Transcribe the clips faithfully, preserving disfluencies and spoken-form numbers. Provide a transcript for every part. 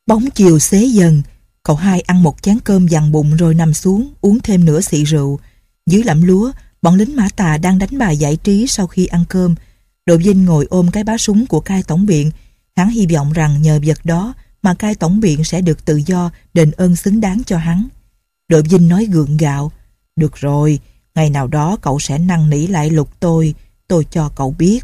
Bóng chiều xế dần, cậu hai ăn một chén cơm dằn bụng rồi nằm xuống uống thêm nửa xị rượu. Dưới lẫm lúa, bọn lính Mã Tà đang đánh bài giải trí sau khi ăn cơm. Đội Vinh ngồi ôm cái bá súng của cai tổng biện. Hắn hy vọng rằng nhờ vật đó mà cai tổng biện sẽ được tự do, đền ơn xứng đáng cho hắn. Đội Vinh nói gượng gạo: "Được rồi, ngày nào đó cậu sẽ năn nỉ lại lục tôi, tôi cho cậu biết."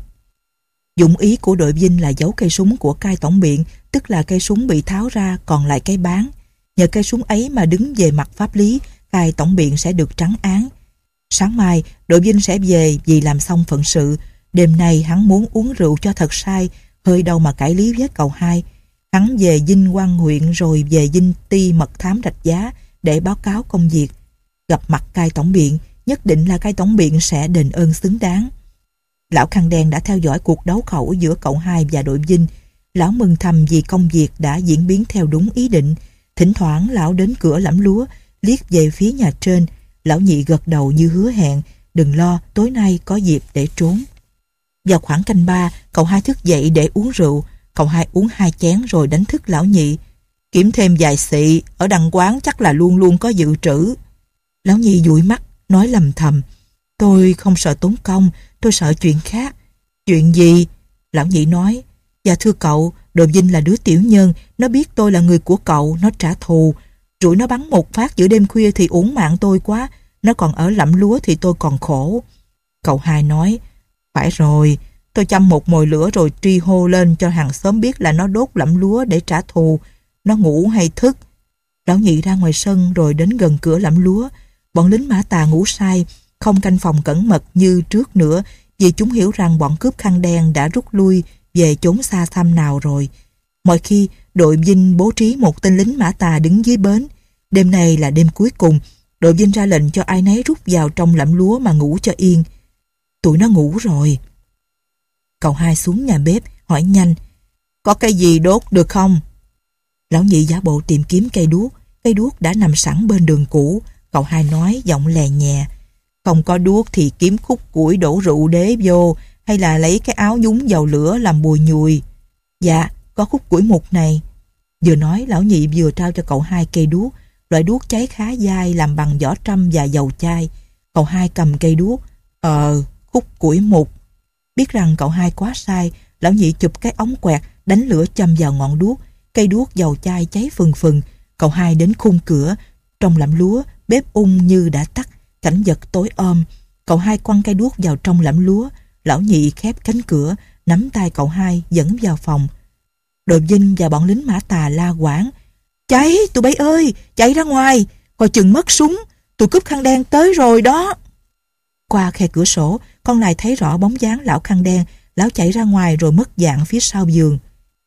Dụng ý của đội Vinh là giấu cây súng của cai tổng biện, tức là cây súng bị tháo ra còn lại cái bán. Nhờ cây súng ấy mà đứng về mặt pháp lý, cai tổng biện sẽ được trắng án. Sáng mai, đội Vinh sẽ về vì làm xong phận sự. Đêm nay hắn muốn uống rượu cho thật say, hơi đâu mà cãi lý với cậu hai. Hắn về Vinh Quang huyện rồi về Vinh Ti mật thám Rạch Giá để báo cáo công việc. Gặp mặt cai tổng biện, nhất định là cai tổng biện sẽ đền ơn xứng đáng. Lão Khăn Đen đã theo dõi cuộc đấu khẩu giữa cậu hai và đội Vinh. Lão mừng thầm vì công việc đã diễn biến theo đúng ý định. Thỉnh thoảng lão đến cửa lẫm lúa, liếc về phía nhà trên. Lão Nhị gật đầu như hứa hẹn: "Đừng lo, tối nay có dịp để trốn." Vào khoảng canh ba, cậu hai thức dậy để uống rượu. Cậu hai uống hai chén rồi đánh thức lão Nhị: "Kiếm thêm vài xị, ở đằng quán chắc là luôn luôn có dự trữ." Lão Nhị dụi mắt, nói lầm thầm: "Tôi không sợ tốn công, tôi sợ chuyện khác." "Chuyện gì?" Lão Nhị nói: "Dạ thưa cậu, đội Vinh là đứa tiểu nhân, nó biết tôi là người của cậu, nó trả thù. Rủi nó bắn một phát giữa đêm khuya thì uổng mạng tôi quá, nó còn ở lẫm lúa thì tôi còn khổ." Cậu hai nói: "Phải rồi, tôi châm một mồi lửa rồi tri hô lên cho hàng xóm biết là nó đốt lẫm lúa để trả thù. Nó ngủ hay thức?" Lão Nhị ra ngoài sân rồi đến gần cửa lẫm lúa. Bọn lính Mã Tà ngủ say, không canh phòng cẩn mật như trước nữa, vì chúng hiểu rằng bọn cướp khăn đen đã rút lui về chốn xa xăm nào rồi. Mọi khi, đội Vinh bố trí một tên lính Mã Tà đứng dưới bến. Đêm này là đêm cuối cùng, đội Vinh ra lệnh cho ai nấy rút vào trong lẫm lúa mà ngủ cho yên. Tụi nó ngủ rồi. Cậu hai xuống nhà bếp, hỏi nhanh: "Có cái gì đốt được không?" Lão Nhị giả bộ tìm kiếm cây đuốc. Cây đuốc đã nằm sẵn bên đường cũ. Cậu hai nói giọng lè nhẹ: "Không có đuốc thì kiếm khúc củi đổ rượu đế vô, hay là lấy cái áo nhúng dầu lửa làm bùi nhùi." "Dạ, có khúc củi mục này." Vừa nói, lão Nhị vừa trao cho cậu hai cây đuốc, loại đuốc cháy khá dai làm bằng vỏ trăm và dầu chai. Cậu hai cầm cây đuốc: "Ờ, khúc củi mục." Biết rằng cậu hai quá sai, lão Nhị chụp cái ống quẹt, đánh lửa châm vào ngọn đuốc. Cây đuốc dầu chai cháy phừng phừng. Cậu hai đến khung cửa. Trong lẫm lúa, bếp ung như đã tắt, cảnh vật tối om. Cậu hai quăng cây đuốc vào trong lẫm lúa. Lão Nhị khép cánh cửa, nắm tay cậu hai dẫn vào phòng. Đội Vinh và bọn lính Mã Tà la quảng: "Cháy, tụi bay ơi, chạy ra ngoài, coi chừng mất súng, tụi cướp khăn đen tới rồi đó." Qua khe cửa sổ, con Lai thấy rõ bóng dáng lão khăn đen. Lão chạy ra ngoài rồi mất dạng phía sau giường.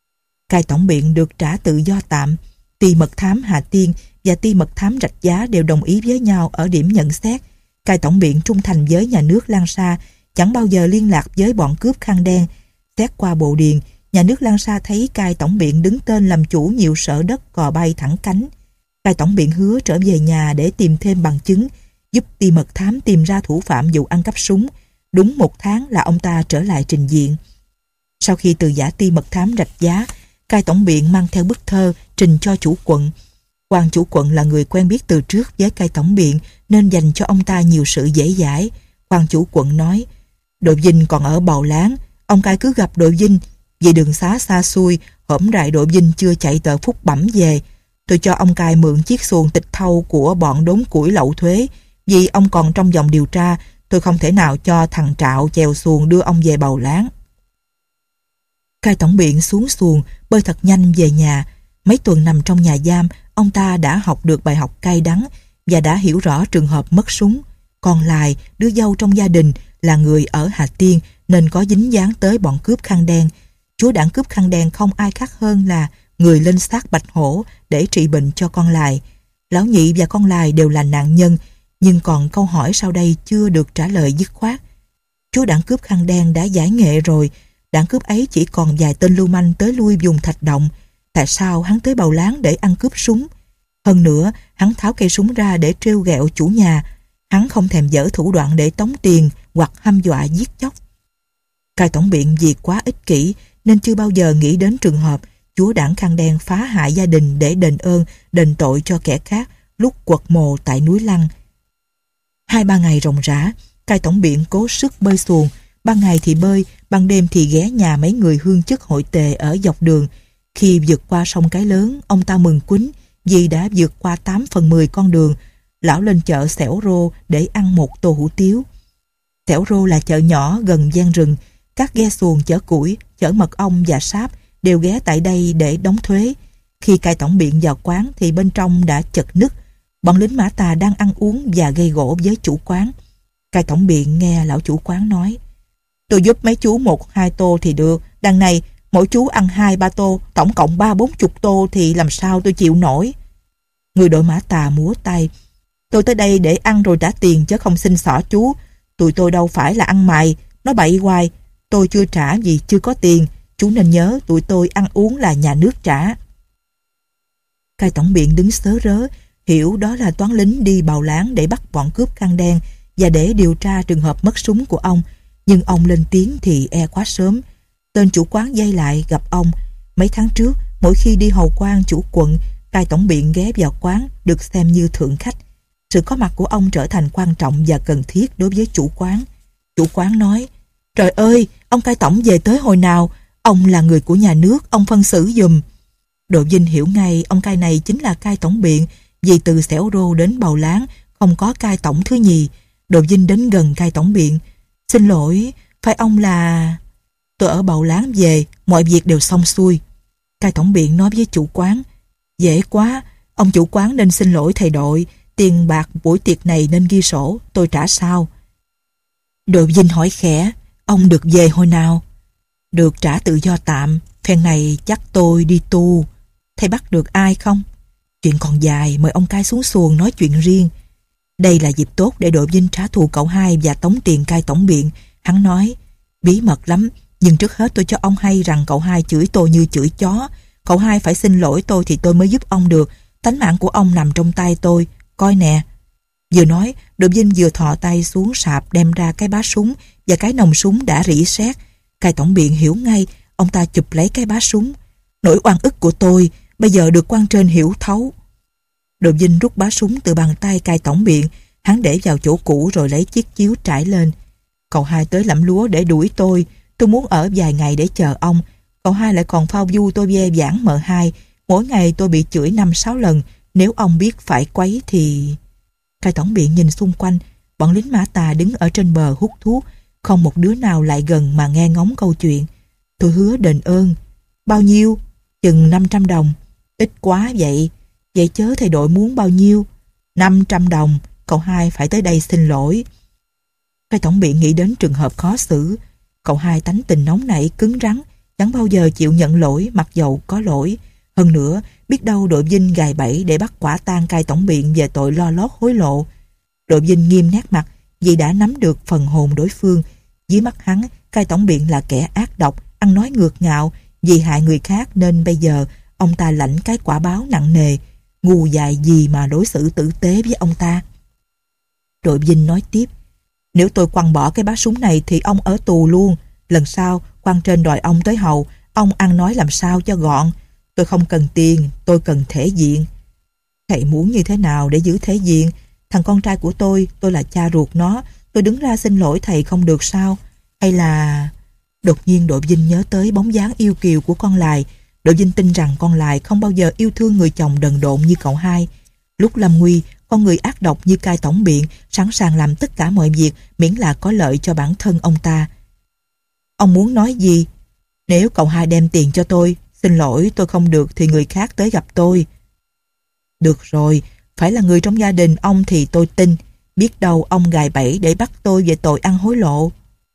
Cai tổng biện được trả tự do tạm. Ty mật thám Hà Tiên và ty mật thám Rạch Giá đều đồng ý với nhau ở điểm nhận xét. Cai tổng biện trung thành với nhà nước Lan Sa, chẳng bao giờ liên lạc với bọn cướp khăn đen. Xét qua bộ điền, nhà nước Lan Sa thấy cai tổng biện đứng tên làm chủ nhiều sở đất cò bay thẳng cánh. Cai tổng biện hứa trở về nhà để tìm thêm bằng chứng, giúp ty mật thám tìm ra thủ phạm vụ ăn cắp súng. Đúng một tháng là ông ta trở lại trình diện. Sau khi từ giả ty mật thám Rạch Giá, cai tổng biện mang theo bức thơ trình cho chủ quận. Quan chủ quận là người quen biết từ trước với cai tổng biện nên dành cho ông ta nhiều sự dễ dãi. Quan chủ quận nói: "Đội Vinh còn ở Bào Láng, ông cai cứ gặp đội Vinh. Vì đường xá xa xôi, hổm rại đội Vinh chưa chạy tờ phúc bẩm về. Tôi cho ông cai mượn chiếc xuồng tịch thâu của bọn đốn củi lậu thuế. Vì ông còn trong vòng điều tra, tôi không thể nào cho thằng Trạo chèo xuồng đưa ông về Bào Láng." Cai tổng biện xuống xuồng, bơi thật nhanh về nhà. Mấy tuần nằm trong nhà giam, ông ta đã học được bài học cay đắng và đã hiểu rõ trường hợp mất súng. Còn Lai, đứa dâu trong gia đình, là người ở Hà Tiên nên có dính dáng tới bọn cướp khăn đen. Chúa đảng cướp khăn đen không ai khác hơn là người lên xác Bạch Hổ để trị bệnh cho con Lai. Lão Nhị và con Lai đều là nạn nhân, nhưng còn câu hỏi sau đây chưa được trả lời dứt khoát. Chúa đảng cướp khăn đen đã giải nghệ rồi, đảng cướp ấy chỉ còn vài tên lưu manh tới lui vùng Thạch Động. Tại sao hắn tới Bào Láng để ăn cướp súng? Hơn nữa, hắn tháo cây súng ra để trêu ghẹo chủ nhà. Hắn không thèm dở thủ đoạn để tống tiền hoặc hăm dọa giết chóc. Cai tổng biện vì quá ích kỷ nên chưa bao giờ nghĩ đến trường hợp chúa đảng Khăn Đen phá hại gia đình để đền ơn, đền tội cho kẻ khác lúc quật mồ tại núi Lăng. Hai ba ngày ròng rã, cai tổng biện cố sức bơi xuồng, ban ngày thì bơi, ban đêm thì ghé nhà mấy người hương chức hội tề ở dọc đường. Khi vượt qua sông Cái Lớn, ông ta mừng quýnh vì đã vượt qua tám phần mười con đường. Lão lên chợ Xẻo Rô để ăn một tô hủ tiếu. Xẻo Rô là chợ nhỏ gần gian rừng. Các ghe xuồng chở củi, chở mật ong và sáp đều ghé tại đây để đóng thuế. Khi cai tổng biện vào quán thì bên trong đã chật ních. Bọn lính Mã Tà đang ăn uống và gây gỗ với chủ quán. Cai tổng biện nghe lão chủ quán nói: "Tôi giúp mấy chú một hai tô thì được. Đằng này mỗi chú ăn hai ba tô, tổng cộng ba bốn chục tô thì làm sao tôi chịu nổi." Người đội Mã Tà múa tay: "Tôi tới đây để ăn rồi trả tiền chứ không xin xỏ chú. Tụi tôi đâu phải là ăn mày, nói bậy hoài. Tôi chưa trả vì chưa có tiền. Chú nên nhớ tụi tôi ăn uống là nhà nước trả." Cai tổng biện đứng sớ rớ, hiểu đó là toán lính đi bào láng để bắt bọn cướp Khăn Đen và để điều tra trường hợp mất súng của ông. Nhưng ông lên tiếng thì e quá sớm. Tên chủ quán dây lại gặp ông. Mấy tháng trước, mỗi khi đi hầu quan chủ quận, cai tổng biện ghé vào quán được xem như thượng khách. Sự có mặt của ông trở thành quan trọng và cần thiết đối với chủ quán. Chủ quán nói: "Trời ơi, ông cai tổng về tới hồi nào? Ông là người của nhà nước, ông phân xử giùm." Đội Vinh hiểu ngay ông cai này chính là cai tổng biện, vì từ Xẻo Rô đến Bào Láng không có cai tổng thứ nhì. Đội Vinh đến gần cai tổng biện: "Xin lỗi, phải ông là..." "Tôi ở Bào Láng về, mọi việc đều xong xuôi." Cai tổng biện nói với chủ quán: "Dễ quá, ông chủ quán nên xin lỗi thầy đội. Tiền bạc buổi tiệc này nên ghi sổ, tôi trả sau." Đội Vinh hỏi khẽ: "Ông được về hồi nào?" "Được trả tự do tạm, phen này chắc tôi đi tu." "Thầy bắt được ai không?" "Chuyện còn dài, mời ông cai xuống xuồng nói chuyện riêng." Đây là dịp tốt để đội Vinh trả thù cậu hai và tống tiền cai tổng biện. Hắn nói: "Bí mật lắm, nhưng trước hết tôi cho ông hay rằng cậu hai chửi tôi như chửi chó. Cậu hai phải xin lỗi tôi thì tôi mới giúp ông được. Tánh mạng của ông nằm trong tay tôi, coi nè." Vừa nói, đội Vinh vừa thò tay xuống sạp đem ra cái bá súng và cái nòng súng đã rỉ sét. Cai tổng biện hiểu ngay, ông ta chụp lấy cái bá súng. "Nỗi oan ức của tôi bây giờ được quan trên hiểu thấu." Đội Vinh rút bá súng từ bàn tay cai tổng biện. Hắn để vào chỗ cũ rồi lấy chiếc chiếu trải lên. "Cậu hai tới Lẫm Lúa để đuổi tôi. Tôi muốn ở vài ngày để chờ ông. Cậu hai lại còn phao du tôi ve vãn mợ hai. Mỗi ngày tôi bị chửi năm sáu lần. Nếu ông biết phải quấy thì..." Cai tổng biện nhìn xung quanh. Bọn lính Mã Tà đứng ở trên bờ hút thuốc. Không một đứa nào lại gần mà nghe ngóng câu chuyện. "Tôi hứa đền ơn." "Bao nhiêu?" "Chừng năm trăm đồng." "Ít quá vậy." "Vậy chớ thầy đội muốn bao nhiêu?" Năm trăm đồng. Cậu hai phải tới đây xin lỗi." Cai tổng biện nghĩ đến trường hợp khó xử. Cậu hai tánh tình nóng nảy, cứng rắn, chẳng bao giờ chịu nhận lỗi mặc dầu có lỗi. Hơn nữa, biết đâu đội Vinh gài bẫy để bắt quả tang cai tổng biện về tội lo lót hối lộ. Đội Vinh nghiêm nét mặt vì đã nắm được phần hồn đối phương. Dưới mắt hắn, cai tổng biện là kẻ ác độc, ăn nói ngược ngạo, vì hại người khác nên bây giờ ông ta lãnh cái quả báo nặng nề. Ngu dại gì mà đối xử tử tế với ông ta. Đội Vinh nói tiếp: "Nếu tôi quăng bỏ cái bá súng này thì ông ở tù luôn. Lần sau quan trên đòi ông tới hầu, ông ăn nói làm sao cho gọn. Tôi không cần tiền, tôi cần thể diện." "Thầy muốn như thế nào để giữ thể diện? Thằng con trai của tôi, tôi là cha ruột nó. Tôi đứng ra xin lỗi thầy không được sao? Hay là..." Đột nhiên đội Vinh nhớ tới bóng dáng yêu kiều của con Lài. Đội Vinh tin rằng con Lài không bao giờ yêu thương người chồng đần độn như cậu hai. Lúc lâm nguy, con người ác độc như cai tổng biện sẵn sàng làm tất cả mọi việc miễn là có lợi cho bản thân ông ta. "Ông muốn nói gì?" "Nếu cậu hai đem tiền cho tôi, xin lỗi tôi không được thì người khác tới gặp tôi." "Được rồi, phải là người trong gia đình ông thì tôi tin. Biết đâu ông gài bẫy để bắt tôi về tội ăn hối lộ."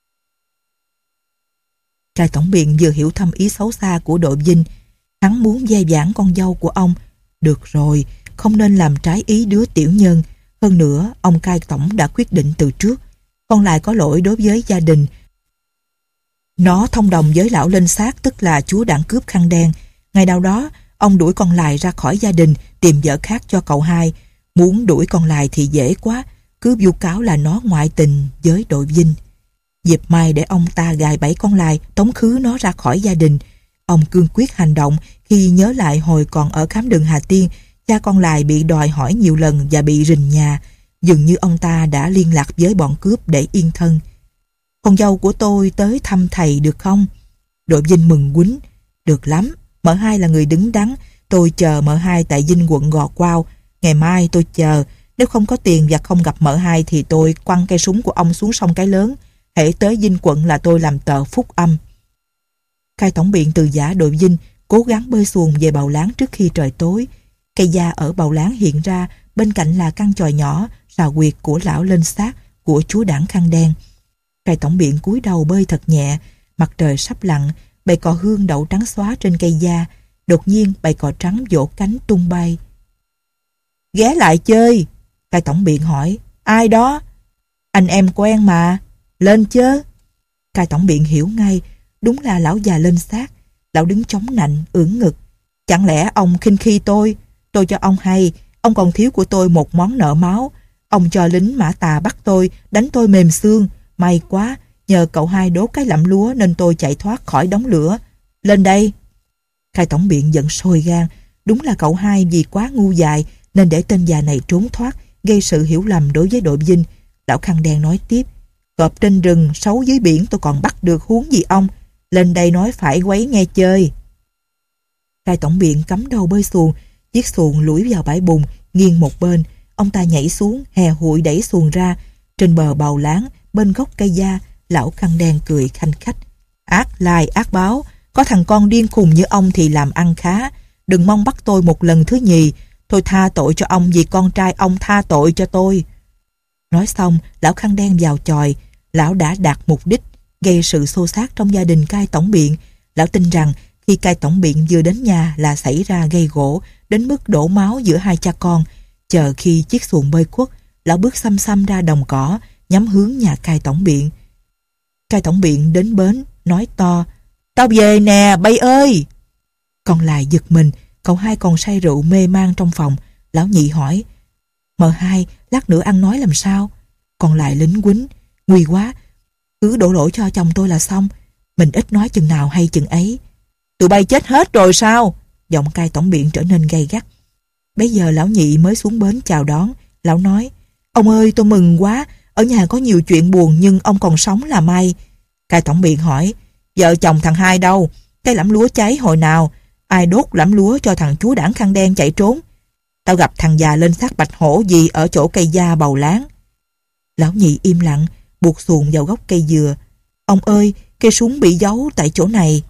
Cai tổng biện vừa hiểu thâm ý xấu xa của đội Vinh. Hắn muốn dè dãn con dâu của ông. Được rồi, không nên làm trái ý đứa tiểu nhân. Hơn nữa, ông cai tổng đã quyết định từ trước. Con lại có lỗi đối với gia đình. Nó thông đồng với lão Linh Sát, tức là chúa đảng cướp Khăn Đen. Ngày nào đó, ông đuổi con Lài ra khỏi gia đình, tìm vợ khác cho cậu hai. Muốn đuổi con Lài thì dễ quá, cứ vu cáo là nó ngoại tình với đội Vinh. Dịp mai để ông ta gài bẫy con Lài, tống khứ nó ra khỏi gia đình. Ông cương quyết hành động Khi nhớ lại hồi còn ở khám đường Hà Tiên, cha con Lài bị đòi hỏi nhiều lần và bị rình nhà. Dường như ông ta đã liên lạc với bọn cướp để yên thân. Con dâu của tôi tới thăm thầy được không? Đội Vinh mừng quýnh. Được lắm, mợ hai là người đứng đắn. Tôi chờ mợ hai tại Vinh quận Gò Quao. Ngày mai tôi chờ. Nếu không có tiền và không gặp mợ hai thì tôi quăng cây súng của ông xuống sông Cái Lớn. Hễ tới Vinh quận là tôi làm tờ phúc âm. Cai tổng biện từ giả đội Vinh cố gắng bơi xuồng về Bào Láng trước khi trời tối. Cây gia ở Bào Láng hiện ra, bên cạnh là căn chòi nhỏ, sào quyệt của lão lên xác của chúa Đảng Khăn Đen. Cai tổng biện cúi đầu bơi thật nhẹ, mặt trời sắp lặn, bầy cò hương đậu trắng xóa trên cây gia. Đột nhiên bầy cò trắng vỗ cánh tung bay. Ghé lại chơi, cai tổng biện hỏi. Ai đó? Anh em quen mà, lên chớ. Cai tổng biện hiểu ngay, đúng là lão già lên xác. Lão đứng chống nạnh, ưỡn ngực. Chẳng lẽ ông khinh khi tôi? Tôi cho ông hay, ông còn thiếu của tôi một món nợ máu. Ông cho lính Mã Tà bắt tôi, đánh tôi mềm xương. May quá, nhờ cậu hai đốt cái lẫm lúa nên tôi chạy thoát khỏi đống lửa. Lên đây. Cai tổng biện giận sôi gan. Đúng là cậu hai vì quá ngu dại nên để tên già này trốn thoát, gây sự hiểu lầm đối với đội Vinh. Lão Khăn Đen nói tiếp. Cọp trên rừng, sấu dưới biển tôi còn bắt được, huống gì ông. Lên đây nói phải quấy nghe chơi. Cai tổng biện cắm đầu bơi xuồng. Chiếc xuồng lủi vào bãi bùn, nghiêng một bên. Ông ta nhảy xuống, hè hụi đẩy xuồng ra. Trên bờ Bào Láng, bên gốc cây gia, lão Khăn Đen cười khanh khách. Ác lai ác báo, có thằng con điên khùng như ông thì làm ăn khá. Đừng mong bắt tôi một lần thứ nhì. Tôi tha tội cho ông vì con trai ông tha tội cho tôi. Nói xong, lão Khăn Đen vào chòi. Lão đã đạt mục đích, gây sự xô xát trong gia đình cai tổng biện. Lão tin rằng khi cai tổng biện vừa đến nhà là xảy ra gây gỗ đến mức đổ máu giữa hai cha con. Chờ khi chiếc xuồng bơi khuất, lão bước xăm xăm ra đồng cỏ, nhắm hướng nhà cai tổng biện. Cai tổng biện đến bến, nói to. Tao về nè, bay ơi! Còn lại giật mình, cậu hai còn say rượu mê man trong phòng. Lão nhị hỏi. Mợ hai, lát nữa ăn nói làm sao? Còn lại lính quýnh. Nguy quá, cứ đổ lỗi cho chồng tôi là xong. Mình ít nói chừng nào hay chừng ấy. Tụi bay chết hết rồi sao? Giọng cai tổng biện trở nên gay gắt. Bây giờ lão nhị mới xuống bến chào đón. Lão nói. Ông ơi, tôi mừng quá. Ở nhà có nhiều chuyện buồn nhưng ông còn sống là may. Cai tổng biện hỏi. Vợ chồng thằng hai đâu? Cái lẫm lúa cháy hồi nào? Ai đốt lẫm lúa cho thằng chúa Đảng Khăn Đen chạy trốn? Tao gặp thằng già lên xác bạch hổ gì ở chỗ cây gia Bào Láng. Lão nhị im lặng, buộc xuồng vào gốc cây dừa. Ông ơi, cây súng bị giấu tại chỗ này.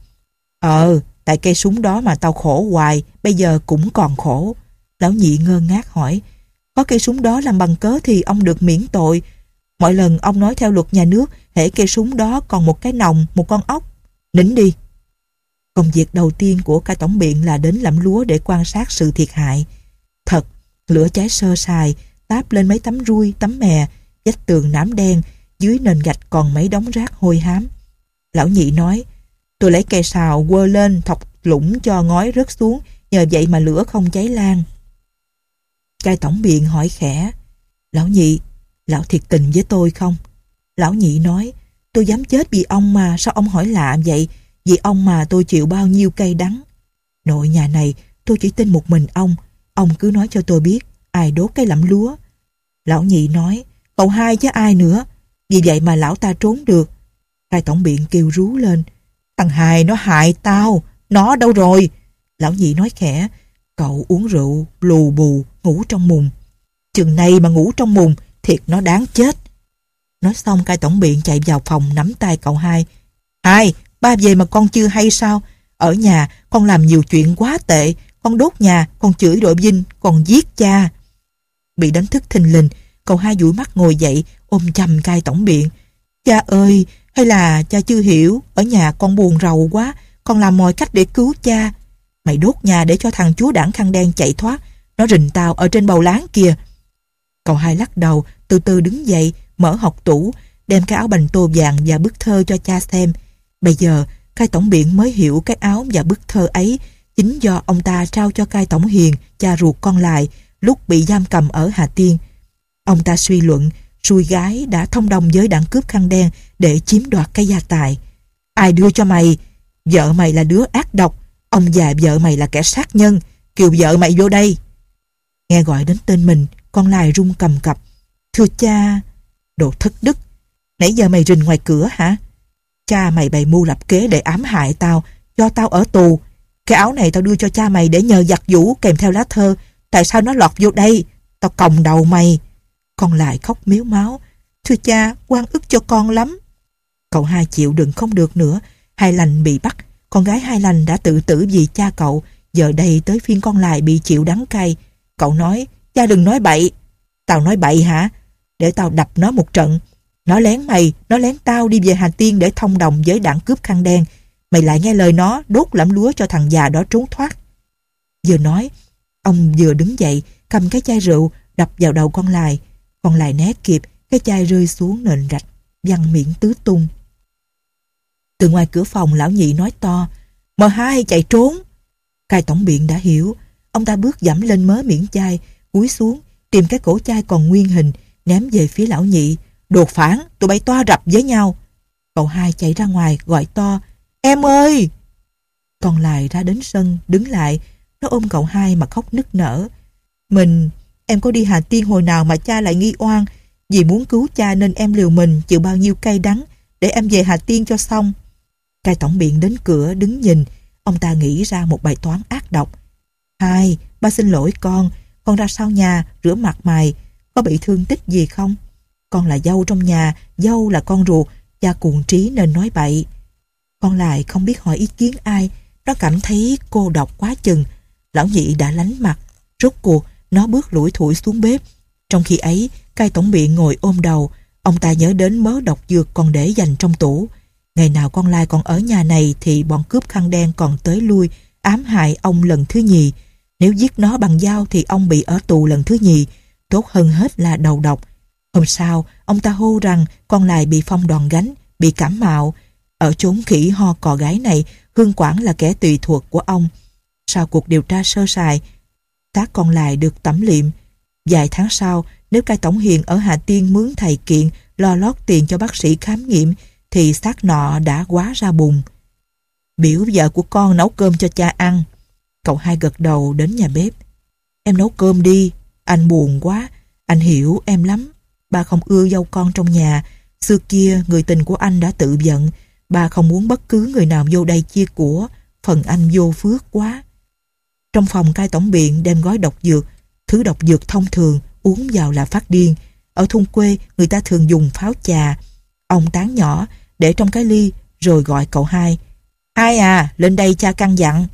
Ờ, tại cây súng đó mà tao khổ hoài, bây giờ cũng còn khổ. Lão nhị ngơ ngác hỏi. Có cây súng đó làm bằng cớ thì ông được miễn tội. Mọi lần ông nói theo luật nhà nước, hễ cây súng đó còn một cái nòng, một con ốc. Nín đi. Công việc đầu tiên của cai tổng biện là đến lẫm lúa để quan sát sự thiệt hại. Thật, lửa cháy sơ sài, táp lên mấy tấm rui, tấm mè, vách tường nám đen, dưới nền gạch còn mấy đống rác hôi hám. Lão nhị nói, tôi lấy cây sào quơ lên thọc lũng cho ngói rớt xuống, nhờ vậy mà lửa không cháy lan. Cai tổng biện hỏi khẽ, lão nhị, lão thiệt tình với tôi không? Lão nhị nói, tôi dám chết vì ông mà, sao ông hỏi lạ vậy? Vì ông mà tôi chịu bao nhiêu cay đắng. Nội nhà này tôi chỉ tin một mình ông. Ông cứ nói cho tôi biết ai đốt cái lẫm lúa. Lão nhị nói, cậu hai chứ ai nữa. Vì vậy mà lão ta trốn được. Cai tổng biện kêu rú lên, thằng hai nó hại tao. Nó đâu rồi? Lão nhị nói khẽ, cậu uống rượu lù bù, ngủ trong mùng. Chừng này mà ngủ trong mùng, thiệt nó đáng chết. Nói xong cai tổng biện chạy vào phòng nắm tay cậu hai. Hai, ba về mà con chưa hay sao? Ở nhà con làm nhiều chuyện quá tệ. Con đốt nhà, con chửi đội Vinh, con giết cha. Bị đánh thức thình lình, cậu hai dụi mắt ngồi dậy, ôm chầm cai tổng biện. Cha ơi, hay là cha chưa hiểu, ở nhà con buồn rầu quá, con làm mọi cách để cứu cha. Mày đốt nhà để cho thằng chúa Đảng Khăn Đen chạy thoát, nó rình tao ở trên Bào Láng kìa. Cậu hai lắc đầu, từ từ đứng dậy, mở hộc tủ, đem cái áo bành tô vàng và bức thơ cho cha xem. Bây giờ, cai tổng biện mới hiểu cái áo và bức thơ ấy chính do ông ta trao cho cai tổng hiền, cha ruột con lại, lúc bị giam cầm ở Hà Tiên. Ông ta suy luận, xui gái đã thông đồng với đảng cướp Khăn Đen để chiếm đoạt cái gia tài. Ai đưa cho mày? Vợ mày là đứa ác độc, Ông già vợ mày là kẻ sát nhân, kêu vợ mày vô đây. Nghe gọi đến tên mình, con Lai run cầm cập. Thưa cha. Đồ thất đức, nãy giờ mày rình ngoài cửa hả? Cha mày bày mưu lập kế để ám hại tao, cho tao ở tù. Cái áo này tao đưa cho cha mày để nhờ giặt giũ kèm theo lá thơ. Tại sao nó lọt vô đây? Tao còng đầu mày. Con Lại khóc miếu máu. Thưa cha, oan ức cho con lắm. Cậu Hai chịu đựng không được nữa. Hai Lành bị bắt. Con gái Hai Lành đã tự tử vì cha cậu. Giờ đây tới phiên con Lại bị chịu đắng cay. Cậu nói, cha đừng nói bậy. Tao nói bậy hả? Để tao đập nó một trận. Nó lén mày, nó lén tao đi về Hà Tiên để thông đồng với đảng cướp khăn đen. Mày lại nghe lời nó, đốt lẫm lúa cho thằng già đó trốn thoát. Vừa nói, ông vừa đứng dậy, cầm cái chai rượu, đập vào đầu con Lại. Con Lại né kịp, cái chai rơi xuống nền rạch, văng miệng tứ tung. Từ ngoài cửa phòng, lão nhị nói to, mờ hai chạy trốn. Cai tổng biện đã hiểu. Ông ta bước dẫm lên mớ miệng chai, cúi xuống, tìm cái cổ chai còn nguyên hình, ném về phía lão nhị. Đột phản, tụi bay toa rập với nhau. Cậu Hai chạy ra ngoài, gọi to, em ơi! Còn Lại ra đến sân, đứng lại. Nó ôm cậu Hai mà khóc nức nở. Mình, em có đi Hà Tiên hồi nào mà cha lại nghi oan. Vì muốn cứu cha nên em liều mình chịu bao nhiêu cay đắng để em về Hà Tiên cho xong. Cai tổng biện đến cửa đứng nhìn. Ông ta nghĩ ra một bài toán ác độc. Hai, ba xin lỗi con. Con ra sau nhà, rửa mặt mày. Có bị thương tích gì không? Con là dâu trong nhà, dâu là con ruột. Cha cuồng trí nên nói bậy. Con Lại không biết hỏi ý kiến ai. Nó cảm thấy cô độc quá chừng. Lão nhị đã lánh mặt. Rốt cuộc nó bước lủi thủi xuống bếp. Trong khi ấy, cai tổng biện ngồi ôm đầu. Ông ta nhớ đến mớ độc dược còn để dành trong tủ. Ngày nào con Lai còn ở nhà này thì bọn cướp khăn đen còn tới lui ám hại ông lần thứ nhì. Nếu giết nó bằng dao thì ông bị ở tù lần thứ nhì. Tốt hơn hết là đầu độc. Hôm sau, ông ta hô rằng con Lai bị phong đòn gánh, bị cảm mạo. Ở chốn khỉ ho cò gái này, Hương Quảng là kẻ tùy thuộc của ông. Sau cuộc điều tra sơ sài, xác con Lai được tẩm liệm. Vài tháng sau, nếu cai tổng hiền ở Hà Tiên mướn thầy kiện lo lót tiền cho bác sĩ khám nghiệm, thì xác nọ đã quá ra bùn. Biểu vợ của con nấu cơm cho cha ăn. Cậu Hai gật đầu đến nhà bếp. Em nấu cơm đi, anh buồn quá. Anh hiểu em lắm. Ba không ưa dâu con trong nhà. Xưa kia người tình của anh đã tự giận. Ba không muốn bất cứ người nào vô đây chia của. Phần anh vô phước quá. Trong phòng cai tổng biện đem gói độc dược. Thứ độc dược thông thường uống vào là phát điên. Ở thôn quê người ta thường dùng pháo chà. Ông tán nhỏ để trong cái ly rồi gọi cậu Hai. Hai à, lên đây cha căn dặn.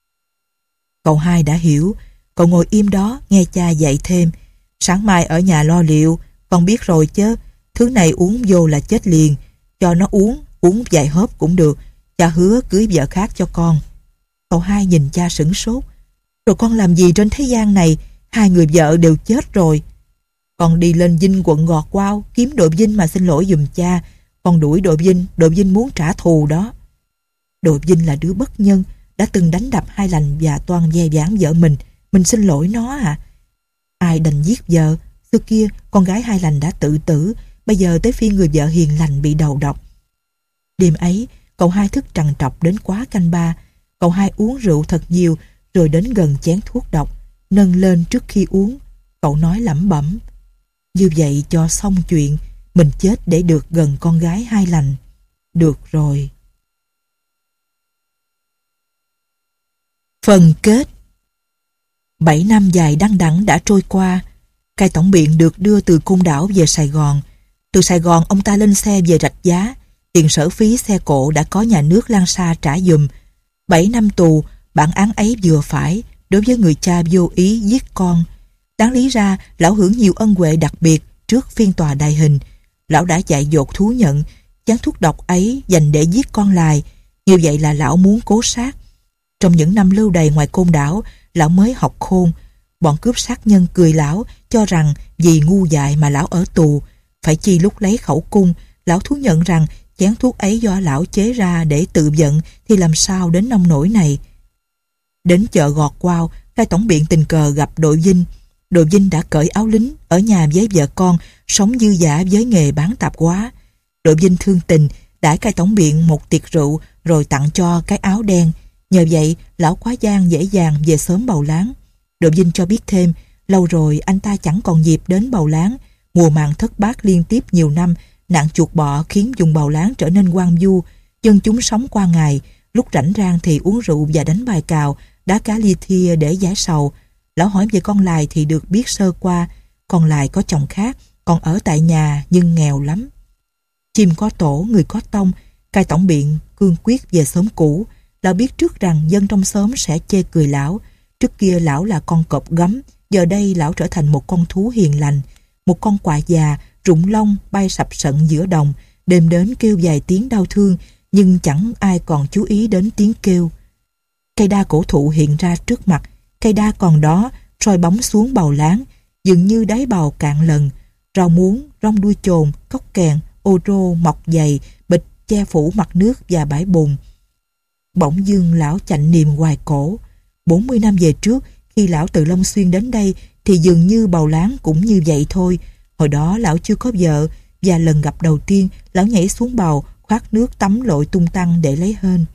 Cậu Hai đã hiểu. Cậu ngồi im đó nghe cha dạy thêm. Sáng mai ở nhà lo liệu. Con biết rồi chứ. Thứ này uống vô là chết liền. Cho nó uống, uống vài hớp cũng được. Cha hứa cưới vợ khác cho con. Cậu Hai nhìn cha sửng sốt. Rồi con làm gì trên thế gian này? Hai người vợ đều chết rồi. Con đi lên Vinh quận Gò Quao kiếm đội Vinh mà xin lỗi giùm cha. Con đuổi đội Vinh, đội Vinh muốn trả thù đó. Đội Vinh là đứa bất nhân, đã từng đánh đập Hai Lành và toan ve vãn vợ mình. Mình xin lỗi nó à? Ai đành giết vợ? Xưa kia con gái Hai Lành đã tự tử. Bây giờ tới phiên người vợ hiền lành bị đầu độc. Đêm ấy cậu Hai thức trằn trọc đến quá canh ba. Cậu Hai uống rượu thật nhiều rồi đến gần chén thuốc độc. Nâng lên trước khi uống. Cậu nói lẩm bẩm. Như vậy cho xong chuyện. Mình chết để được gần con gái Hai Lành. Được rồi. Phần kết. Bảy năm dài đăng đẵng đã trôi qua. Cai tổng biện được đưa từ Côn Đảo về Sài Gòn. Từ Sài Gòn ông ta lên xe về Rạch Giá. Tiền sở phí xe cộ đã có nhà nước Lan Sa trả giùm. Bảy năm tù, bản án ấy vừa phải đối với người cha vô ý giết con. Đáng lý ra lão hưởng nhiều ân huệ đặc biệt trước phiên tòa đài hình. Lão đã dạy dột thú nhận chán thuốc độc ấy dành để giết con Lai. Như vậy là lão muốn cố sát. Trong những năm lưu đày ngoài Côn Đảo, lão mới học khôn. Bọn cướp sát nhân cười lão, cho rằng vì ngu dại mà lão ở tù. Phải chi lúc lấy khẩu cung, lão thú nhận rằng chén thuốc ấy do lão chế ra để tự giận thì làm sao đến nông nỗi này. Đến chợ Gò Quao, cai tổng biện tình cờ gặp đội Vinh. Đội Vinh đã cởi áo lính, ở nhà với vợ con, sống dư dả với nghề bán tạp hóa. Đội Vinh thương tình, đãi cai tổng biện một tiệc rượu rồi tặng cho cái áo đen. Nhờ vậy, lão quá giang dễ dàng về sớm Bầu Láng. Độ Vinh cho biết thêm, lâu rồi anh ta chẳng còn dịp đến Bầu Láng. Mùa màng thất bát liên tiếp nhiều năm, nạn chuột bọ khiến vùng Bầu Láng trở nên hoang vu. Dân chúng sống qua ngày, lúc rảnh rang thì uống rượu và đánh bài cào, đá cá lia thia để giải sầu. Lão hỏi về con Lài thì được biết sơ qua. Con Lài có chồng khác, còn ở tại nhà nhưng nghèo lắm. Chim có tổ, người có tông. Cai tổng biện cương quyết về xóm cũ. Lão biết trước rằng dân trong xóm sẽ chê cười lão. Trước kia lão là con cọp gấm, giờ đây lão trở thành một con thú hiền lành. Một con quạ già, rụng lông bay sập sận giữa đồng, đêm đến kêu vài tiếng đau thương, nhưng chẳng ai còn chú ý đến tiếng kêu. Cây đa cổ thụ hiện ra trước mặt, cây đa còn đó, soi bóng xuống Bầu Láng, dường như đáy bầu cạn lần. Rau muống, rong đuôi chồn, cốc kèn, ô rô, mọc dày, bịch che phủ mặt nước và bãi bùn. Bỗng dưng lão chạnh niềm hoài cổ. bốn mươi năm về trước, khi lão từ Long Xuyên đến đây, thì dường như Bầu Láng cũng như vậy thôi. Hồi đó lão chưa có vợ, và lần gặp đầu tiên, lão nhảy xuống bầu, khoát nước tắm lội tung tăng để lấy hên.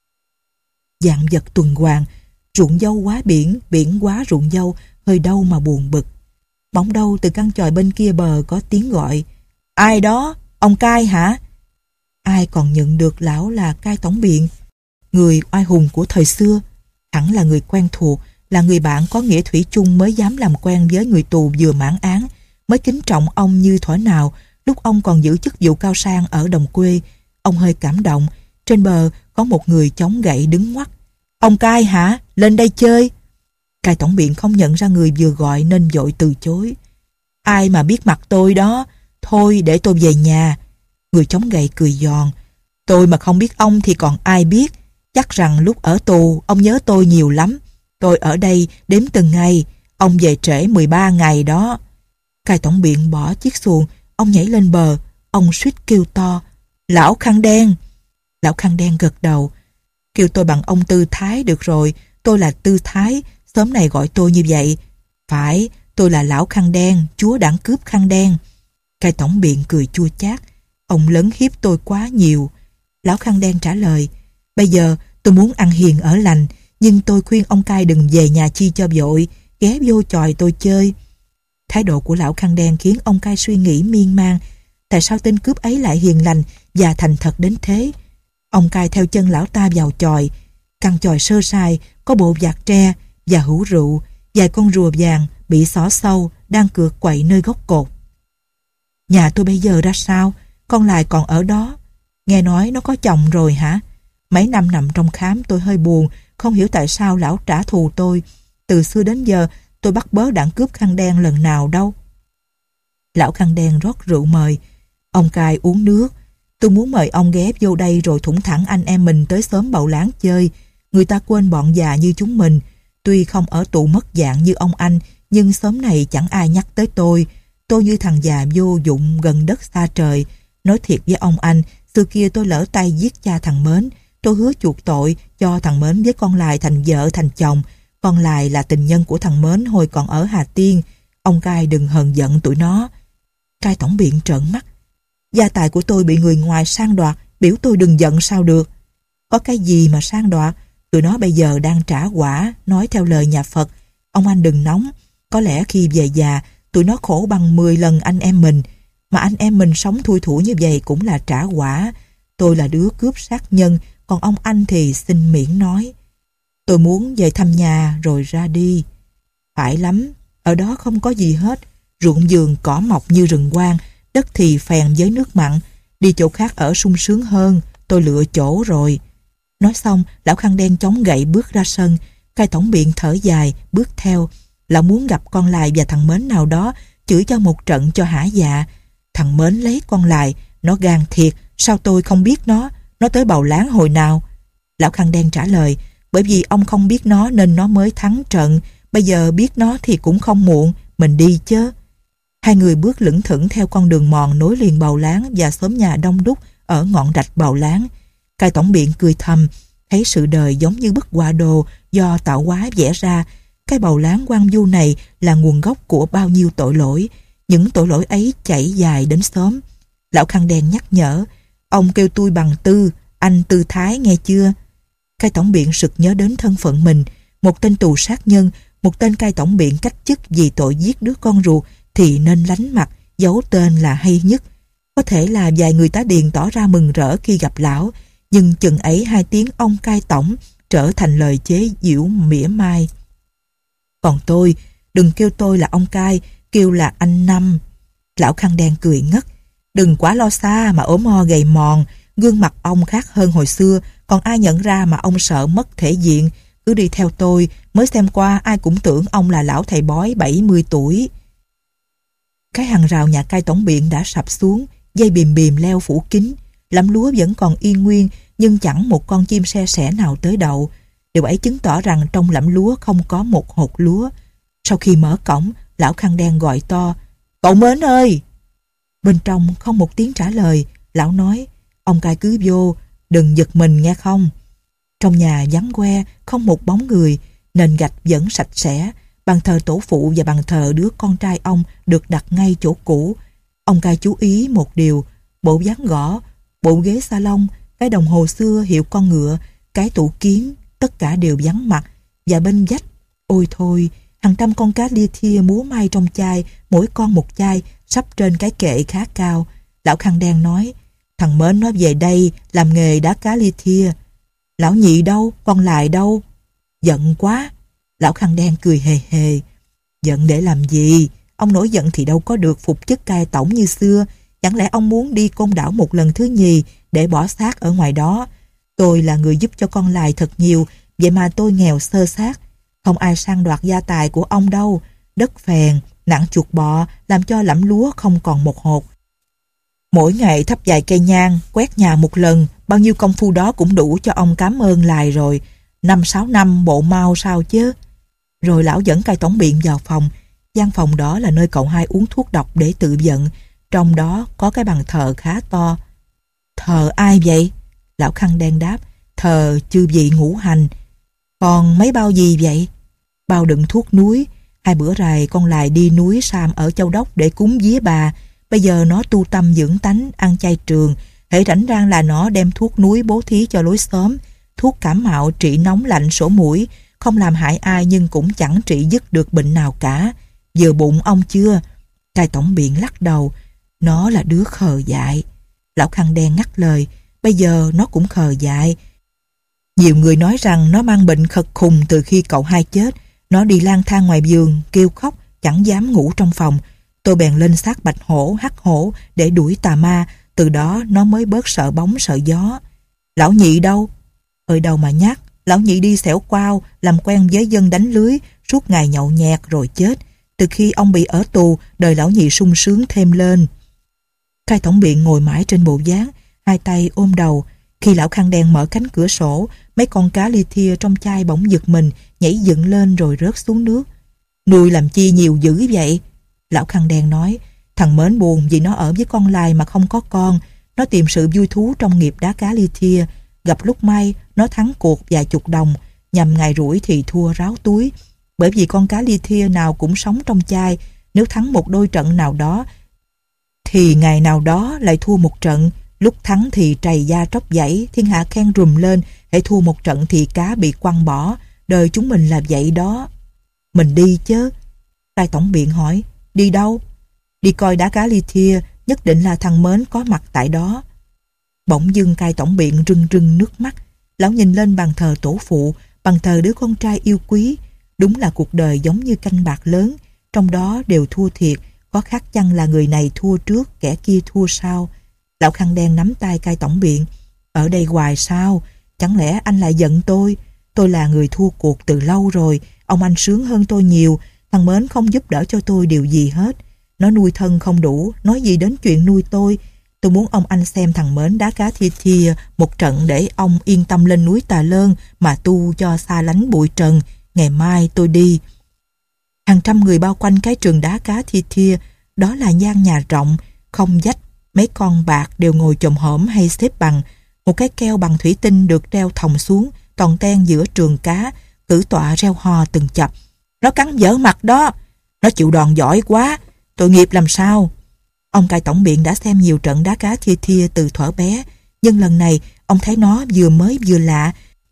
Vạn vật tuần hoàn, ruộng dâu quá biển, biển quá ruộng dâu, hơi đâu mà buồn bực. Bỗng đâu từ căn chòi bên kia bờ có tiếng gọi. Ai đó? Ông Cai hả? Ai còn nhận được lão là Cai tổng biện, người oai hùng của thời xưa. Hẳn là người quen thuộc, là người bạn có nghĩa thủy chung mới dám làm quen với người tù vừa mãn án, mới kính trọng ông như thuở nào lúc ông còn giữ chức vụ cao sang ở đồng quê. Ông hơi cảm động. Trên bờ có một người chống gậy đứng ngoắt. Ông Cai hả? Lên đây chơi. Cai tổng biện không nhận ra người vừa gọi nên vội từ chối. Ai mà biết mặt tôi đó. Thôi để tôi về nhà. Người chống gậy cười giòn. Tôi mà không biết ông thì còn ai biết. Chắc rằng lúc ở tù ông nhớ tôi nhiều lắm. Tôi ở đây đếm từng ngày. Ông về trễ mười ba ngày đó. Cai tổng biện bỏ chiếc xuồng. Ông nhảy lên bờ. Ông suýt kêu to. Lão khăn đen. Lão khăn đen gật đầu. Kêu tôi bằng ông Tư Thái được rồi. Tôi là Tư Thái. Xóm này gọi tôi như vậy. Phải, tôi là lão khăn đen, chúa đảng cướp khăn đen. Cai tổng biện cười chua chát. Ông lấn hiếp tôi quá nhiều. Lão khăn đen trả lời. Bây giờ tôi muốn ăn hiền ở lành, nhưng tôi khuyên ông Cai đừng về nhà chi cho vội, ghé vô chòi tôi chơi. Thái độ của lão khăn đen khiến ông Cai suy nghĩ miên man. Tại sao tên cướp ấy lại hiền lành và thành thật đến thế? Ông Cai theo chân lão ta vào chòi. Căn chòi sơ sài, có bộ vạc tre và hũ rượu, vài con rùa vàng bị xỏ sâu đang cựa quậy nơi gốc cột. Nhà tôi bây giờ ra sao? Con Lài còn ở đó. Nghe nói nó có chồng rồi hả? Mấy năm nằm trong khám tôi hơi buồn, không hiểu tại sao lão trả thù tôi. Từ xưa đến giờ tôi bắt bớ đảng cướp khăn đen lần nào đâu. Lão khăn đen rót rượu mời. Ông Cai uống nước. Tôi muốn mời ông ghé vô đây rồi thủng thẳng anh em mình tới xóm Bầu Láng chơi. Người ta quên bọn già như chúng mình. Tuy không ở tù mất dạng như ông anh, nhưng xóm này chẳng ai nhắc tới tôi. Tôi như thằng già vô dụng gần đất xa trời. Nói thiệt với ông anh, xưa kia tôi lỡ tay giết cha thằng Mến. Tôi hứa chuộc tội cho thằng Mến với con Lài thành vợ thành chồng. Con Lài là tình nhân của thằng Mến hồi còn ở Hà Tiên. Ông Cai đừng hờn giận tụi nó. Cai tổng biện trợn mắt. Gia tài của tôi bị người ngoài sang đoạt, biểu tôi đừng giận sao được. Có cái gì mà sang đoạt? Tụi nó bây giờ đang trả quả, nói theo lời nhà Phật. Ông anh đừng nóng. Có lẽ khi về già, tụi nó khổ bằng mười lần anh em mình. Mà anh em mình sống thui thủi như vậy cũng là trả quả. Tôi là đứa cướp sát nhân, còn ông anh thì xin miễn nói. Tôi muốn về thăm nhà rồi ra đi. Phải lắm, ở đó không có gì hết. Ruộng vườn cỏ mọc như rừng hoang, đất thì phèn với nước mặn. Đi chỗ khác ở sung sướng hơn. Tôi lựa chỗ rồi. Nói xong, lão khăn đen chống gậy bước ra sân. Cai tổng biện thở dài, bước theo. Lão muốn gặp con Lài và thằng Mến nào đó, chửi cho một trận cho hả dạ. Thằng Mến lấy con Lài, nó gan thiệt, sao tôi không biết nó? Nó tới Bầu Láng hồi nào? Lão khăn đen trả lời, bởi vì ông không biết nó nên nó mới thắng trận. Bây giờ biết nó thì cũng không muộn, mình đi chứ. Hai người bước lững thững theo con đường mòn nối liền Bầu Láng và xóm nhà đông đúc ở ngọn rạch Bầu Láng. Cai tổng biện cười thầm, thấy sự đời giống như bức họa đồ do tạo hóa vẽ ra. Cái Bầu Láng hoang vu này là nguồn gốc của bao nhiêu tội lỗi. Những tội lỗi ấy chảy dài đến xóm. Lão khăn đen nhắc nhở, ông kêu tôi bằng Tư, anh Tư Thái nghe chưa? Cai tổng biện sực nhớ đến thân phận mình, một tên tù sát nhân, một tên cai tổng biện cách chức vì tội giết đứa con ruột thì nên lánh mặt, giấu tên là hay nhất. Có thể là vài người tá điền tỏ ra mừng rỡ khi gặp lão, nhưng chừng ấy hai tiếng ông cai tổng trở thành lời chế giễu mỉa mai. Còn tôi, đừng kêu tôi là ông cai, kêu là anh Năm. Lão khăn đen cười ngất. Đừng quá lo xa mà ốm mo gầy mòn, gương mặt ông khác hơn hồi xưa, còn ai nhận ra mà ông sợ mất thể diện. Cứ đi theo tôi, mới xem qua ai cũng tưởng ông là lão thầy bói bảy mươi tuổi. Cái hàng rào nhà cai tổng biện đã sập xuống, dây bìm bìm leo phủ kín. Lẫm lúa vẫn còn yên nguyên, nhưng chẳng một con chim se sẻ nào tới đậu. Điều ấy chứng tỏ rằng trong lẫm lúa không có một hột lúa. Sau khi mở cổng, lão khăn đen gọi to: "Cậu Mến ơi!" Bên trong không một tiếng trả lời. Lão nói: "Ông cai cứ vô, đừng giật mình nghe không." Trong nhà vắng que, không một bóng người, nền gạch vẫn sạch sẽ. Bàn thờ tổ phụ và bàn thờ đứa con trai ông được đặt ngay chỗ cũ. Ông cai chú ý một điều: bộ ván gõ, bộ ghế salon, cái đồng hồ xưa hiệu con ngựa, cái tủ kiến, tất cả đều vắng mặt. Và bên vách, ôi thôi, hàng trăm con cá lia thia múa may trong chai, mỗi con một chai, sắp trên cái kệ khá cao. Lão khăn đen nói: "Thằng Mến nó về đây làm nghề đá cá lia thia." "Lão Nhị đâu? Con Lại đâu?" "Giận quá." Lão khăn đen cười hề hề. "Giận để làm gì? Ông nổi giận thì đâu có được phục chức cai tổng như xưa. Chẳng lẽ ông muốn đi Côn Đảo một lần thứ nhì để bỏ xác ở ngoài đó? Tôi là người giúp cho con Lại thật nhiều, vậy mà tôi nghèo xơ xác. Không ai sang đoạt gia tài của ông đâu. Đất phèn, nặng chuột bọ, làm cho lẫm lúa không còn một hột. Mỗi ngày thắp vài cây nhang, quét nhà một lần, bao nhiêu công phu đó cũng đủ cho ông cảm ơn Lại rồi. Năm sáu năm bộ mau sao chứ." Rồi lão dẫn cai tổng biện vào phòng. Gian phòng đó là nơi cậu hai uống thuốc độc để tự giận. Trong đó có cái bàn thờ khá to. "Thờ ai vậy?" Lão khăn đen đáp: "Thờ chư vị ngũ hành." "Còn mấy bao gì vậy?" "Bao đựng thuốc núi. Hai bữa rày con Lại đi núi Sam ở Châu Đốc để cúng vía bà. Bây giờ nó tu tâm dưỡng tánh, ăn chay trường. Hễ rảnh rang là nó đem thuốc núi bố thí cho lối xóm. Thuốc cảm mạo trị nóng lạnh sổ mũi, không làm hại ai nhưng cũng chẳng trị dứt được bệnh nào cả. Vừa bụng ông chưa?" Cai tổng biện lắc đầu: "Nó là đứa khờ dại." Lão khăn đen ngắt lời: "Bây giờ nó cũng khờ dại. Nhiều người nói rằng nó mang bệnh khật khùng từ khi cậu hai chết. Nó đi lang thang ngoài vườn, kêu khóc, chẳng dám ngủ trong phòng. Tôi bèn lên xác bạch hổ, hắc hổ để đuổi tà ma. Từ đó nó mới bớt sợ bóng sợ gió." "Lão Nhị đâu?" "Ở đâu mà nhắc. Lão Nhị đi xẻo quao, làm quen với dân đánh lưới, suốt ngày nhậu nhẹt rồi chết. Từ khi ông bị ở tù, đời lão Nhị sung sướng thêm lên." Cai tổng biện ngồi mãi trên bộ ván, hai tay ôm đầu. Khi lão khăn đen mở cánh cửa sổ, mấy con cá lia thia trong chai bỗng giật mình, nhảy dựng lên rồi rớt xuống nước. "Nuôi làm chi nhiều dữ vậy?" Lão khăn đen nói: "Thằng Mến buồn vì nó ở với con Lai mà không có con. Nó tìm sự vui thú trong nghiệp đá cá lia thia. Gặp lúc may, nó thắng cuộc vài chục đồng, nhằm ngày rủi thì thua ráo túi. Bởi vì con cá lia thia nào cũng sống trong chai, nếu thắng một đôi trận nào đó thì ngày nào đó lại thua một trận. Lúc thắng thì trầy da tróc dãy, thiên hạ khen rùm lên. Hễ thua một trận thì cá bị quăng bỏ. Đời chúng mình là vậy đó." "Mình đi chứ?" Cai tổng biện hỏi. "Đi đâu?" "Đi coi đá cá lia thia, nhất định là thằng Mến có mặt tại đó." Bỗng dưng cai tổng biện rưng rưng nước mắt. Lão nhìn lên bàn thờ tổ phụ, bàn thờ đứa con trai yêu quý. Đúng là cuộc đời giống như canh bạc lớn, trong đó đều thua thiệt. Có khác chăng là người này thua trước, kẻ kia thua sau? Lão khăn đen nắm tay cai tổng biện. "Ở đây hoài sao? Chẳng lẽ anh lại giận tôi? Tôi là người thua cuộc từ lâu rồi. Ông anh sướng hơn tôi nhiều. Thằng Mến không giúp đỡ cho tôi điều gì hết. Nó nuôi thân không đủ, nói gì đến chuyện nuôi tôi. Tôi muốn ông anh xem thằng Mến đá cá thia thia một trận để ông yên tâm lên núi Tà Lơn mà tu cho xa lánh bụi trần. Ngày mai tôi đi." Hàng trăm người bao quanh cái trường đá cá thia thia. Đó là gian nhà rộng, không vách. Mấy con bạc đều ngồi chồm hổm hay xếp bằng. Một cái keo bằng thủy tinh được treo thòng xuống, toàn ten giữa trường cá, cử tọa reo hò từng chập. "Nó cắn dở mặt đó. Nó chịu đòn giỏi quá. Tội nghiệp làm sao?" Ông cai tổng biện đã xem nhiều trận đá cá thia thia từ thuở bé, nhưng lần này ông thấy nó vừa mới vừa lạ.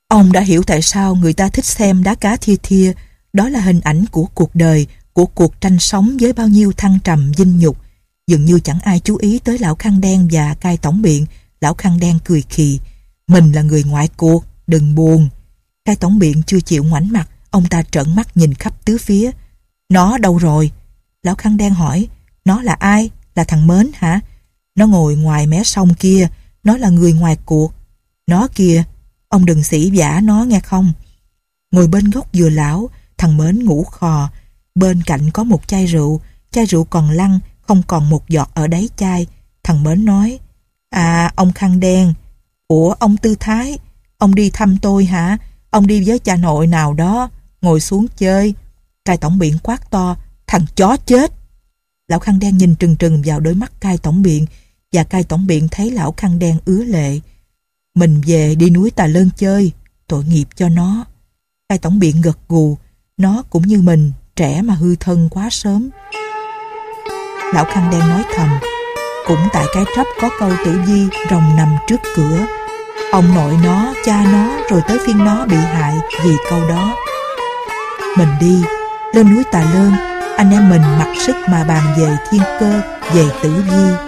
Ông đã hiểu tại sao người ta thích xem đá cá thia thia. Đó là hình ảnh của cuộc đời, của cuộc tranh sống với bao nhiêu thăng trầm dinh nhục. Dường như chẳng ai chú ý tới lão khăn đen và cai tổng biện. Lão khăn đen cười khì: "Mình là người ngoại cuộc, đừng buồn." Cai tổng biện chưa chịu ngoảnh mặt. Ông ta trợn mắt nhìn khắp tứ phía. "Nó đâu rồi?" Lão khăn đen hỏi. "Nó là ai? Là thằng Mến hả?" "Nó ngồi ngoài mé sông kia. Nó là người ngoài cuộc." "Nó kìa, ông đừng xỉ vả nó nghe không." Ngồi bên góc dừa lão, thằng Mến ngủ khò. Bên cạnh có một chai rượu. Chai rượu còn lăn, không còn một giọt ở đáy chai. Thằng Mến nói: "À, ông khăn đen. Ủa, ông Tư Thái, ông đi thăm tôi hả? Ông đi với cha nội nào đó, ngồi xuống chơi." Cai tổng biện quát to: "Thằng chó chết!" Lão khăn đen nhìn trừng trừng vào đôi mắt cai tổng biện, và cai tổng biện thấy lão khăn đen ứa lệ. "Mình về đi núi Tà Lơn chơi, tội nghiệp cho nó." Cai tổng biện gật gù. Nó cũng như mình, trẻ mà hư thân quá sớm. Lão khăn đen nói thầm: "Cũng tại cái trấp có câu tử vi rồng nằm trước cửa. Ông nội nó, cha nó, rồi tới phiên nó bị hại vì câu đó. Mình đi, lên núi Tà Lơn, anh em mình mặc sức mà bàn về thiên cơ, về tử vi."